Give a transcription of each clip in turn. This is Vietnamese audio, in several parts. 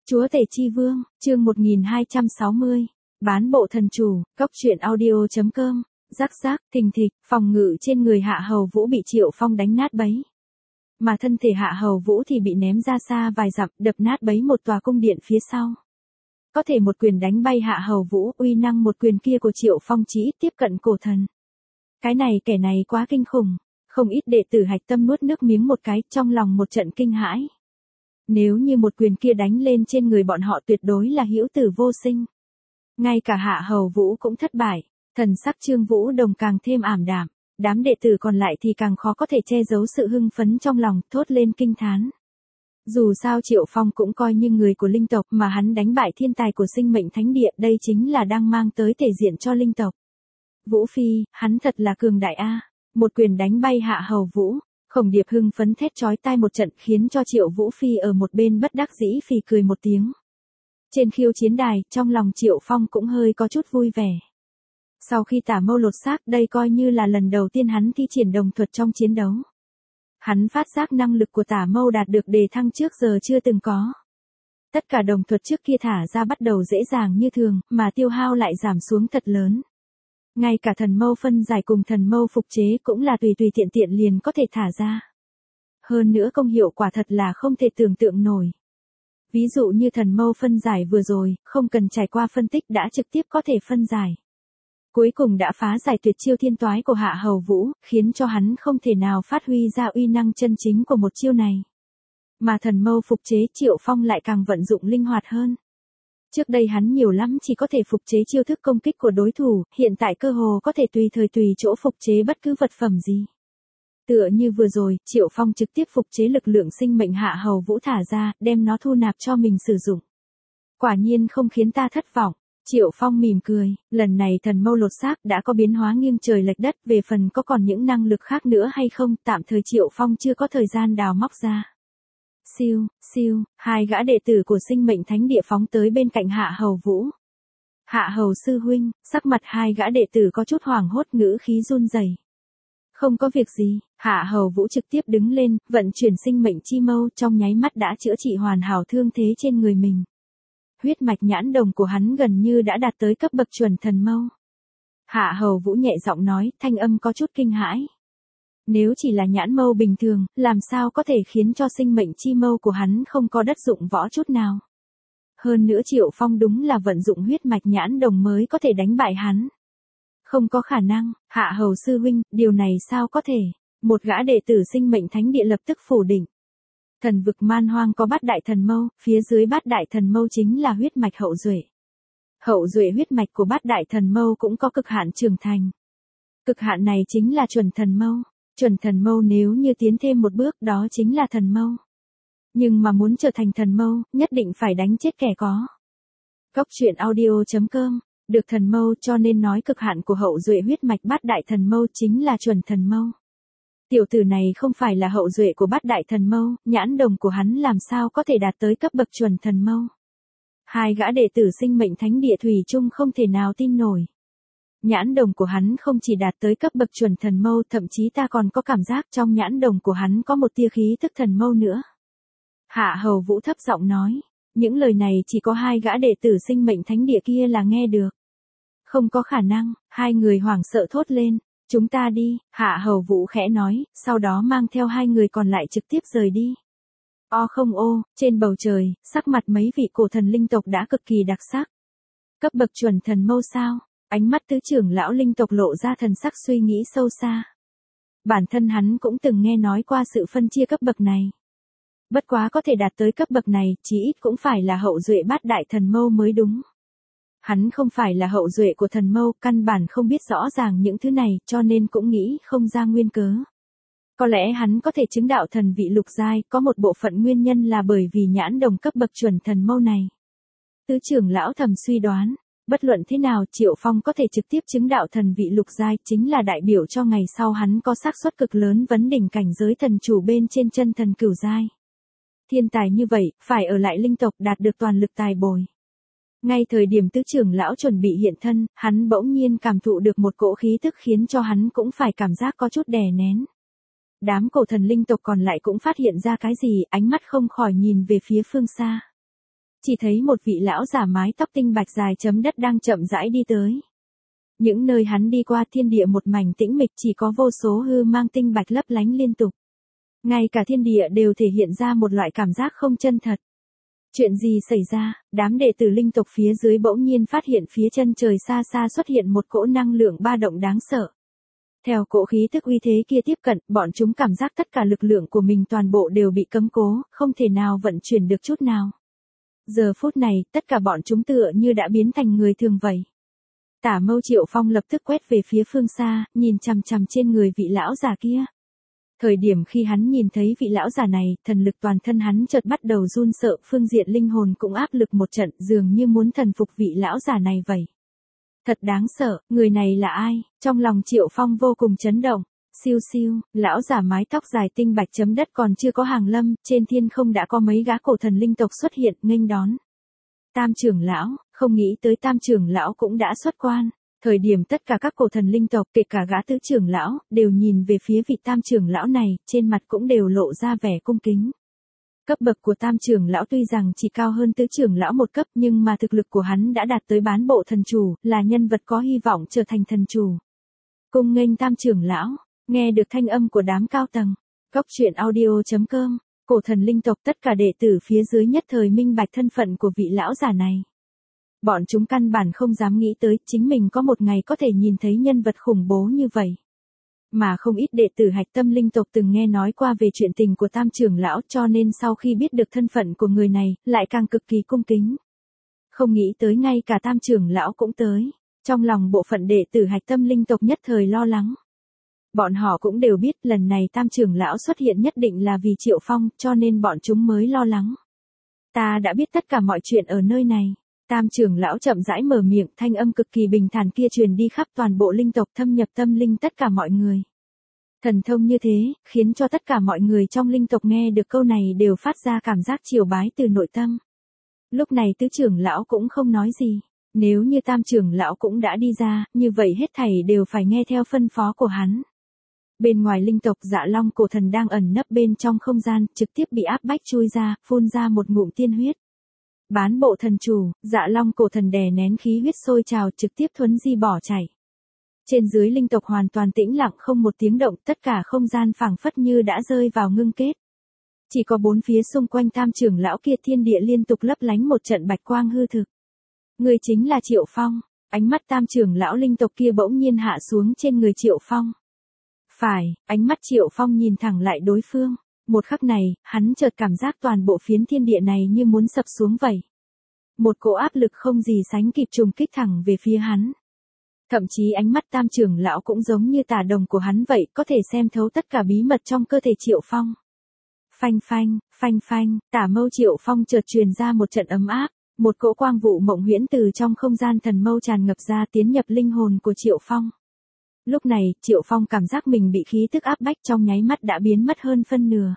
Chúa Tể Chi Vương, chương 1260. Bán bộ thần chủ, góc truyện audio.com. Rắc rác, thình thịch, phòng ngự trên người Hạ Hầu Vũ bị Triệu Phong đánh nát bấy. Mà thân thể Hạ Hầu Vũ thì bị ném ra xa vài dặm, đập nát bấy một tòa cung điện phía sau. Có thể một quyền đánh bay Hạ Hầu Vũ, uy năng một quyền kia của Triệu Phong chỉ ít tiếp cận cổ thần. Cái này kẻ này quá kinh khủng, không ít đệ tử Hạch Tâm nuốt nước miếng một cái, trong lòng một trận kinh hãi. Nếu như một quyền kia đánh lên trên người bọn họ tuyệt đối là hữu tử vô sinh. Ngay cả Hạ Hầu Vũ cũng thất bại, thần sắc Trương Vũ Đồng càng thêm ảm đạm, đám đệ tử còn lại thì càng khó có thể che giấu sự hưng phấn trong lòng, thốt lên kinh thán. Dù sao Triệu Phong cũng coi như người của linh tộc mà hắn đánh bại thiên tài của sinh mệnh thánh địa, đây chính là đang mang tới thể diện cho linh tộc. Vũ Phi, hắn thật là cường đại a. Một quyền đánh bay Hạ Hầu Vũ. Khổng Điệp hưng phấn thét chói tai một trận khiến cho Triệu Vũ Phi ở một bên bất đắc dĩ phì cười một tiếng. Trên khiêu chiến đài, trong lòng Triệu Phong cũng hơi có chút vui vẻ. Sau khi tả mâu lột xác, đây coi như là lần đầu tiên hắn thi triển đồng thuật trong chiến đấu. Hắn phát giác năng lực của tả mâu đạt được đề thăng trước giờ chưa từng có. Tất cả đồng thuật trước kia thả ra bắt đầu dễ dàng như thường, mà tiêu hao lại giảm xuống thật lớn. Ngay cả thần mâu phân giải cùng thần mâu phục chế cũng là tùy tiện tiện liền có thể thả ra. Hơn nữa công hiệu quả thật là không thể tưởng tượng nổi. Ví dụ như thần mâu phân giải vừa rồi, không cần trải qua phân tích đã trực tiếp có thể phân giải. Cuối cùng đã phá giải tuyệt chiêu thiên toái của Hạ Hầu Vũ, khiến cho hắn không thể nào phát huy ra uy năng chân chính của một chiêu này. Mà thần mâu phục chế Triệu Phong lại càng vận dụng linh hoạt hơn. Trước đây hắn nhiều lắm chỉ có thể phục chế chiêu thức công kích của đối thủ, hiện tại cơ hồ có thể tùy thời tùy chỗ phục chế bất cứ vật phẩm gì. Tựa như vừa rồi, Triệu Phong trực tiếp phục chế lực lượng sinh mệnh Hạ Hầu Vũ thả ra, đem nó thu nạp cho mình sử dụng. Quả nhiên không khiến ta thất vọng. Triệu Phong mỉm cười, lần này thần mâu lột xác đã có biến hóa nghiêng trời lệch đất, về phần có còn những năng lực khác nữa hay không, tạm thời Triệu Phong chưa có thời gian đào móc ra. Siêu, siêu, hai gã đệ tử của sinh mệnh thánh địa phóng tới bên cạnh Hạ Hầu Vũ. Hạ Hầu sư huynh, sắc mặt hai gã đệ tử có chút hoảng hốt, ngữ khí run rẩy. Không có việc gì, Hạ Hầu Vũ trực tiếp đứng lên, vận chuyển sinh mệnh chi mâu, trong nháy mắt đã chữa trị hoàn hảo thương thế trên người mình. Huyết mạch nhãn đồng của hắn gần như đã đạt tới cấp bậc chuẩn thần mâu. Hạ Hầu Vũ nhẹ giọng nói, thanh âm có chút kinh hãi. Nếu chỉ là nhãn mâu bình thường, làm sao có thể khiến cho sinh mệnh chi mâu của hắn không có đất dụng võ chút nào. Hơn nữa Triệu Phong đúng là vận dụng huyết mạch nhãn đồng mới có thể đánh bại hắn. Không có khả năng, Hạ Hầu sư huynh, điều này sao có thể? Một gã đệ tử sinh mệnh thánh địa lập tức phủ định. Thần vực man hoang có bát đại thần mâu, phía dưới bát đại thần mâu chính là huyết mạch hậu duệ. Hậu duệ huyết mạch của bát đại thần mâu cũng có cực hạn trưởng thành. Cực hạn này chính là chuẩn thần mâu. Chuẩn thần mâu nếu như tiến thêm một bước đó chính là thần mâu. Nhưng mà muốn trở thành thần mâu, nhất định phải đánh chết kẻ có. Góc truyện audio.com. Được thần mâu cho nên nói cực hạn của hậu duệ huyết mạch bát đại thần mâu chính là chuẩn thần mâu. Tiểu tử này không phải là hậu duệ của bát đại thần mâu, nhãn đồng của hắn làm sao có thể đạt tới cấp bậc chuẩn thần mâu. Hai gã đệ tử sinh mệnh thánh địa thủy chung không thể nào tin nổi. Nhãn đồng của hắn không chỉ đạt tới cấp bậc chuẩn thần mâu, thậm chí ta còn có cảm giác trong nhãn đồng của hắn có một tia khí tức thần mâu nữa. Hạ Hầu Vũ thấp giọng nói, những lời này chỉ có hai gã đệ tử sinh mệnh thánh địa kia là nghe được. Không có khả năng, hai người hoảng sợ thốt lên, chúng ta đi, Hạ Hầu Vũ khẽ nói, sau đó mang theo hai người còn lại trực tiếp rời đi. Không ô, trên bầu trời, sắc mặt mấy vị cổ thần linh tộc đã cực kỳ đặc sắc. Cấp bậc chuẩn thần mâu sao? Ánh mắt tứ trưởng lão linh tộc lộ ra thần sắc suy nghĩ sâu xa. Bản thân hắn cũng từng nghe nói qua sự phân chia cấp bậc này. Bất quá có thể đạt tới cấp bậc này, chí ít cũng phải là hậu duệ bát đại thần mâu mới đúng. Hắn không phải là hậu duệ của thần mâu, căn bản không biết rõ ràng những thứ này, cho nên cũng nghĩ không ra nguyên cớ. Có lẽ hắn có thể chứng đạo thần vị lục giai, có một bộ phận nguyên nhân là bởi vì nhãn đồng cấp bậc chuẩn thần mâu này. Tứ trưởng lão thầm suy đoán. Bất luận thế nào, Triệu Phong có thể trực tiếp chứng đạo thần vị lục giai chính là đại biểu cho ngày sau hắn có xác suất cực lớn vấn đỉnh cảnh giới thần chủ bên trên chân thần cửu giai. Thiên tài như vậy, phải ở lại linh tộc đạt được toàn lực tài bồi. Ngay thời điểm tứ trưởng lão chuẩn bị hiện thân, hắn bỗng nhiên cảm thụ được một cỗ khí tức khiến cho hắn cũng phải cảm giác có chút đè nén. Đám cổ thần linh tộc còn lại cũng phát hiện ra cái gì, ánh mắt không khỏi nhìn về phía phương xa. Chỉ thấy một vị lão giả mái tóc tinh bạch dài chấm đất đang chậm rãi đi tới. Những nơi hắn đi qua thiên địa một mảnh tĩnh mịch, chỉ có vô số hư mang tinh bạch lấp lánh liên tục. Ngay cả thiên địa đều thể hiện ra một loại cảm giác không chân thật. Chuyện gì xảy ra? Đám đệ tử linh tộc phía dưới bỗng nhiên phát hiện phía chân trời xa xa xuất hiện một cỗ năng lượng ba động đáng sợ. Theo cỗ khí tức uy thế kia tiếp cận, bọn chúng cảm giác tất cả lực lượng của mình toàn bộ đều bị cấm cố, không thể nào vận chuyển được chút nào. Giờ phút này, tất cả bọn chúng tựa như đã biến thành người thường vậy. Tả Mâu Triệu Phong lập tức quét về phía phương xa, nhìn chằm chằm trên người vị lão già kia. Thời điểm khi hắn nhìn thấy vị lão già này, thần lực toàn thân hắn chợt bắt đầu run sợ, phương diện linh hồn cũng áp lực một trận, dường như muốn thần phục vị lão già này vậy. Thật đáng sợ, người này là ai? Trong lòng Triệu Phong vô cùng chấn động. Siêu siêu, lão già mái tóc dài tinh bạch chấm đất còn chưa có hàng lâm, trên thiên không đã có mấy gã cổ thần linh tộc xuất hiện, nghênh đón. Tam trưởng lão, không nghĩ tới tam trưởng lão cũng đã xuất quan. Thời điểm tất cả các cổ thần linh tộc, kể cả gã tứ trưởng lão, đều nhìn về phía vị tam trưởng lão này, trên mặt cũng đều lộ ra vẻ cung kính. Cấp bậc của tam trưởng lão tuy rằng chỉ cao hơn tứ trưởng lão một cấp, nhưng mà thực lực của hắn đã đạt tới bán bộ thần chủ, là nhân vật có hy vọng trở thành thần chủ. Cung nghênh tam trưởng lão, nghe được thanh âm của đám cao tầng. Góc truyện audio.com, cổ thần linh tộc tất cả đệ tử phía dưới nhất thời minh bạch thân phận của vị lão già này. Bọn chúng căn bản không dám nghĩ tới chính mình có một ngày có thể nhìn thấy nhân vật khủng bố như vậy. Mà không ít đệ tử hạch tâm linh tộc từng nghe nói qua về chuyện tình của tam trưởng lão, cho nên sau khi biết được thân phận của người này, lại càng cực kỳ cung kính. Không nghĩ tới ngay cả tam trưởng lão cũng tới. Trong lòng bộ phận đệ tử hạch tâm linh tộc nhất thời lo lắng. Bọn họ cũng đều biết lần này tam trưởng lão xuất hiện nhất định là vì Triệu Phong, cho nên bọn chúng mới lo lắng. Ta đã biết tất cả mọi chuyện ở nơi này. Tam trưởng lão chậm rãi mở miệng, thanh âm cực kỳ bình thản kia truyền đi khắp toàn bộ linh tộc, thâm nhập tâm linh tất cả mọi người. Thần thông như thế, khiến cho tất cả mọi người trong linh tộc nghe được câu này đều phát ra cảm giác triều bái từ nội tâm. Lúc này tứ trưởng lão cũng không nói gì. Nếu như tam trưởng lão cũng đã đi ra, như vậy hết thảy đều phải nghe theo phân phó của hắn. Bên ngoài linh tộc, Dạ Long cổ thần đang ẩn nấp bên trong không gian, trực tiếp bị áp bách chui ra, phun ra một ngụm tiên huyết. Bán bộ thần chủ, Dạ Long cổ thần đè nén khí huyết sôi trào, trực tiếp thuấn di bỏ chạy. Trên dưới linh tộc hoàn toàn tĩnh lặng, không một tiếng động, tất cả không gian phảng phất như đã rơi vào ngưng kết. Chỉ có bốn phía xung quanh tam trưởng lão kia, thiên địa liên tục lấp lánh một trận bạch quang hư thực. Người chính là Triệu Phong. Ánh mắt tam trưởng lão linh tộc kia bỗng nhiên hạ xuống trên người Triệu Phong. Phải, ánh mắt Triệu Phong nhìn thẳng lại đối phương. Một khắc này, hắn chợt cảm giác toàn bộ phiến thiên địa này như muốn sập xuống vậy. Một cỗ áp lực không gì sánh kịp trùng kích thẳng về phía hắn. Thậm chí ánh mắt tam trưởng lão cũng giống như tả đồng của hắn vậy, có thể xem thấu tất cả bí mật trong cơ thể Triệu Phong. Phanh phanh, phanh phanh, tả mâu Triệu Phong chợt truyền ra một trận ấm áp. Một cỗ quang vụ mộng huyễn từ trong không gian thần mâu tràn ngập ra, tiến nhập linh hồn của Triệu Phong. Lúc này, Triệu Phong cảm giác mình bị khí tức áp bách trong nháy mắt đã biến mất hơn phân nửa.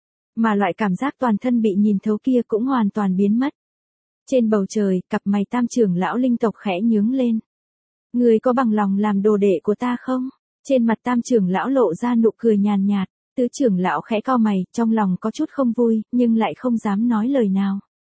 Mà loại cảm giác toàn thân bị nhìn thấu kia cũng hoàn toàn biến mất. Trên bầu trời, cặp mày tam trưởng lão linh tộc khẽ nhướng lên. Người có bằng lòng làm đồ đệ của ta không? Trên mặt tam trưởng lão lộ ra nụ cười nhàn nhạt, tứ trưởng lão khẽ cau mày, trong lòng có chút không vui, nhưng lại không dám nói lời nào.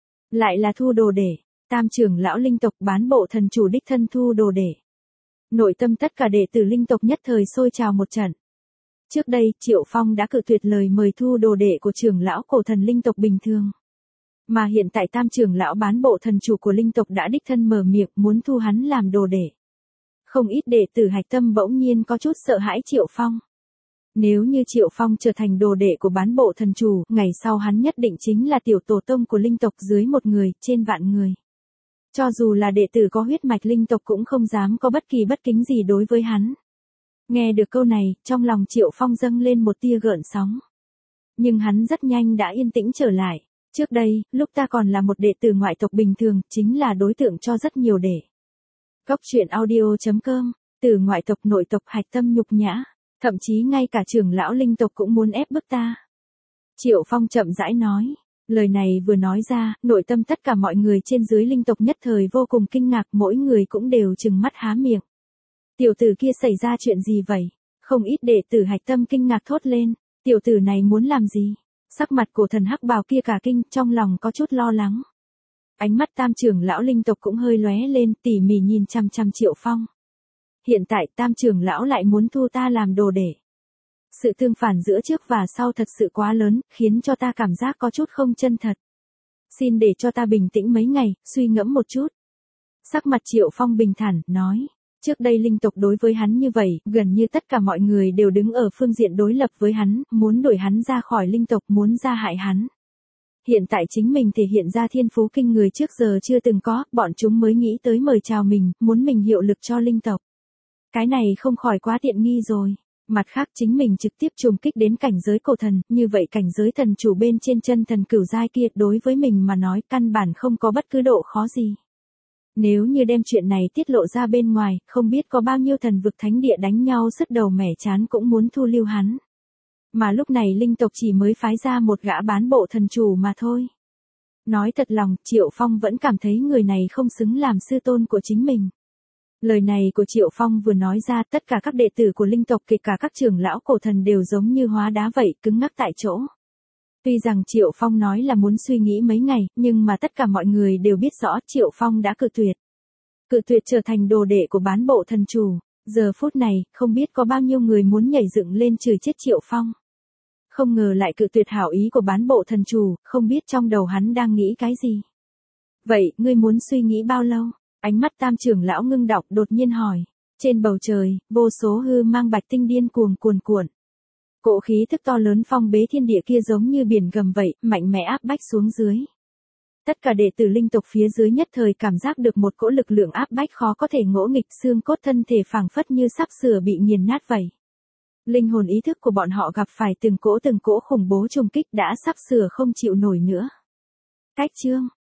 Lại là thu đồ đệ, tam trưởng lão linh tộc bán bộ thần chủ đích thân thu đồ đệ. Nội tâm tất cả đệ tử linh tộc nhất thời sôi trào một trận. Trước đây, Triệu Phong đã cự tuyệt lời mời thu đồ đệ của trưởng lão cổ thần linh tộc bình thường. Mà hiện tại tam trưởng lão bán bộ thần chủ của linh tộc đã đích thân mở miệng muốn thu hắn làm đồ đệ. Không ít đệ tử hạch tâm bỗng nhiên có chút sợ hãi Triệu Phong. Nếu như Triệu Phong trở thành đồ đệ của bán bộ thần chủ, ngày sau hắn nhất định chính là tiểu tổ tông của linh tộc, dưới một người, trên vạn người. Cho dù là đệ tử có huyết mạch linh tộc cũng không dám có bất kỳ bất kính gì đối với hắn. Nghe được câu này, trong lòng Triệu Phong dâng lên một tia gợn sóng. Nhưng hắn rất nhanh đã yên tĩnh trở lại. Trước đây, lúc ta còn là một đệ tử ngoại tộc bình thường, chính là đối tượng cho rất nhiều đệ. Góc truyện audio.com, từ ngoại tộc nội tộc hạch tâm nhục nhã. Thậm chí ngay cả trưởng lão linh tộc cũng muốn ép bức ta. Triệu Phong chậm rãi nói. Lời này vừa nói ra, nội tâm tất cả mọi người trên dưới linh tộc nhất thời vô cùng kinh ngạc, mỗi người cũng đều trừng mắt há miệng. Tiểu tử kia xảy ra chuyện gì vậy? Không ít đệ tử hạch tâm kinh ngạc thốt lên. Tiểu tử này muốn làm gì? Sắc mặt của thần hắc bào kia cả kinh, trong lòng có chút lo lắng. Ánh mắt Tam trưởng lão linh tộc cũng hơi lóe lên, tỉ mỉ nhìn chằm chằm Triệu Phong. Hiện tại Tam trưởng lão lại muốn thu ta làm đồ đệ. Sự tương phản giữa trước và sau thật sự quá lớn, khiến cho ta cảm giác có chút không chân thật. Xin để cho ta bình tĩnh mấy ngày, suy ngẫm một chút. Sắc mặt Triệu Phong bình thản, nói. Trước đây linh tộc đối với hắn như vậy, gần như tất cả mọi người đều đứng ở phương diện đối lập với hắn, muốn đuổi hắn ra khỏi linh tộc, muốn ra hại hắn. Hiện tại chính mình thể hiện ra thiên phú kinh người trước giờ chưa từng có, bọn chúng mới nghĩ tới mời chào mình, muốn mình hiệu lực cho linh tộc. Cái này không khỏi quá tiện nghi rồi. Mặt khác chính mình trực tiếp trùng kích đến cảnh giới cổ thần, như vậy cảnh giới thần chủ bên trên chân thần cửu giai kia đối với mình mà nói căn bản không có bất cứ độ khó gì. Nếu như đem chuyện này tiết lộ ra bên ngoài, không biết có bao nhiêu thần vực thánh địa đánh nhau sứt đầu mẻ chán cũng muốn thu lưu hắn. Mà lúc này linh tộc chỉ mới phái ra một gã bán bộ thần chủ mà thôi. Nói thật lòng, Triệu Phong vẫn cảm thấy người này không xứng làm sư tôn của chính mình. Lời này của Triệu Phong vừa nói ra, tất cả các đệ tử của linh tộc kể cả các trưởng lão cổ thần đều giống như hóa đá vậy, cứng ngắc tại chỗ. Tuy rằng Triệu Phong nói là muốn suy nghĩ mấy ngày, nhưng mà tất cả mọi người đều biết rõ Triệu Phong đã cự tuyệt. Cự tuyệt trở thành đồ đệ của bán bộ thần chủ. Giờ phút này, không biết có bao nhiêu người muốn nhảy dựng lên chửi chết Triệu Phong. Không ngờ lại cự tuyệt hảo ý của bán bộ thần chủ, không biết trong đầu hắn đang nghĩ cái gì. Vậy, ngươi muốn suy nghĩ bao lâu? Ánh mắt Tam trưởng lão ngưng đọng đột nhiên hỏi. Trên bầu trời, vô số hư mang bạch tinh điên cuồng cuồn cuộn. Cỗ khí thức to lớn phong bế thiên địa kia giống như biển gầm vậy, mạnh mẽ áp bách xuống dưới. Tất cả đệ tử linh tộc phía dưới nhất thời cảm giác được một cỗ lực lượng áp bách khó có thể ngỗ nghịch, xương cốt thân thể phảng phất như sắp sửa bị nghiền nát vậy. Linh hồn ý thức của bọn họ gặp phải từng cỗ khủng bố trùng kích đã sắp sửa không chịu nổi nữa. Cách chương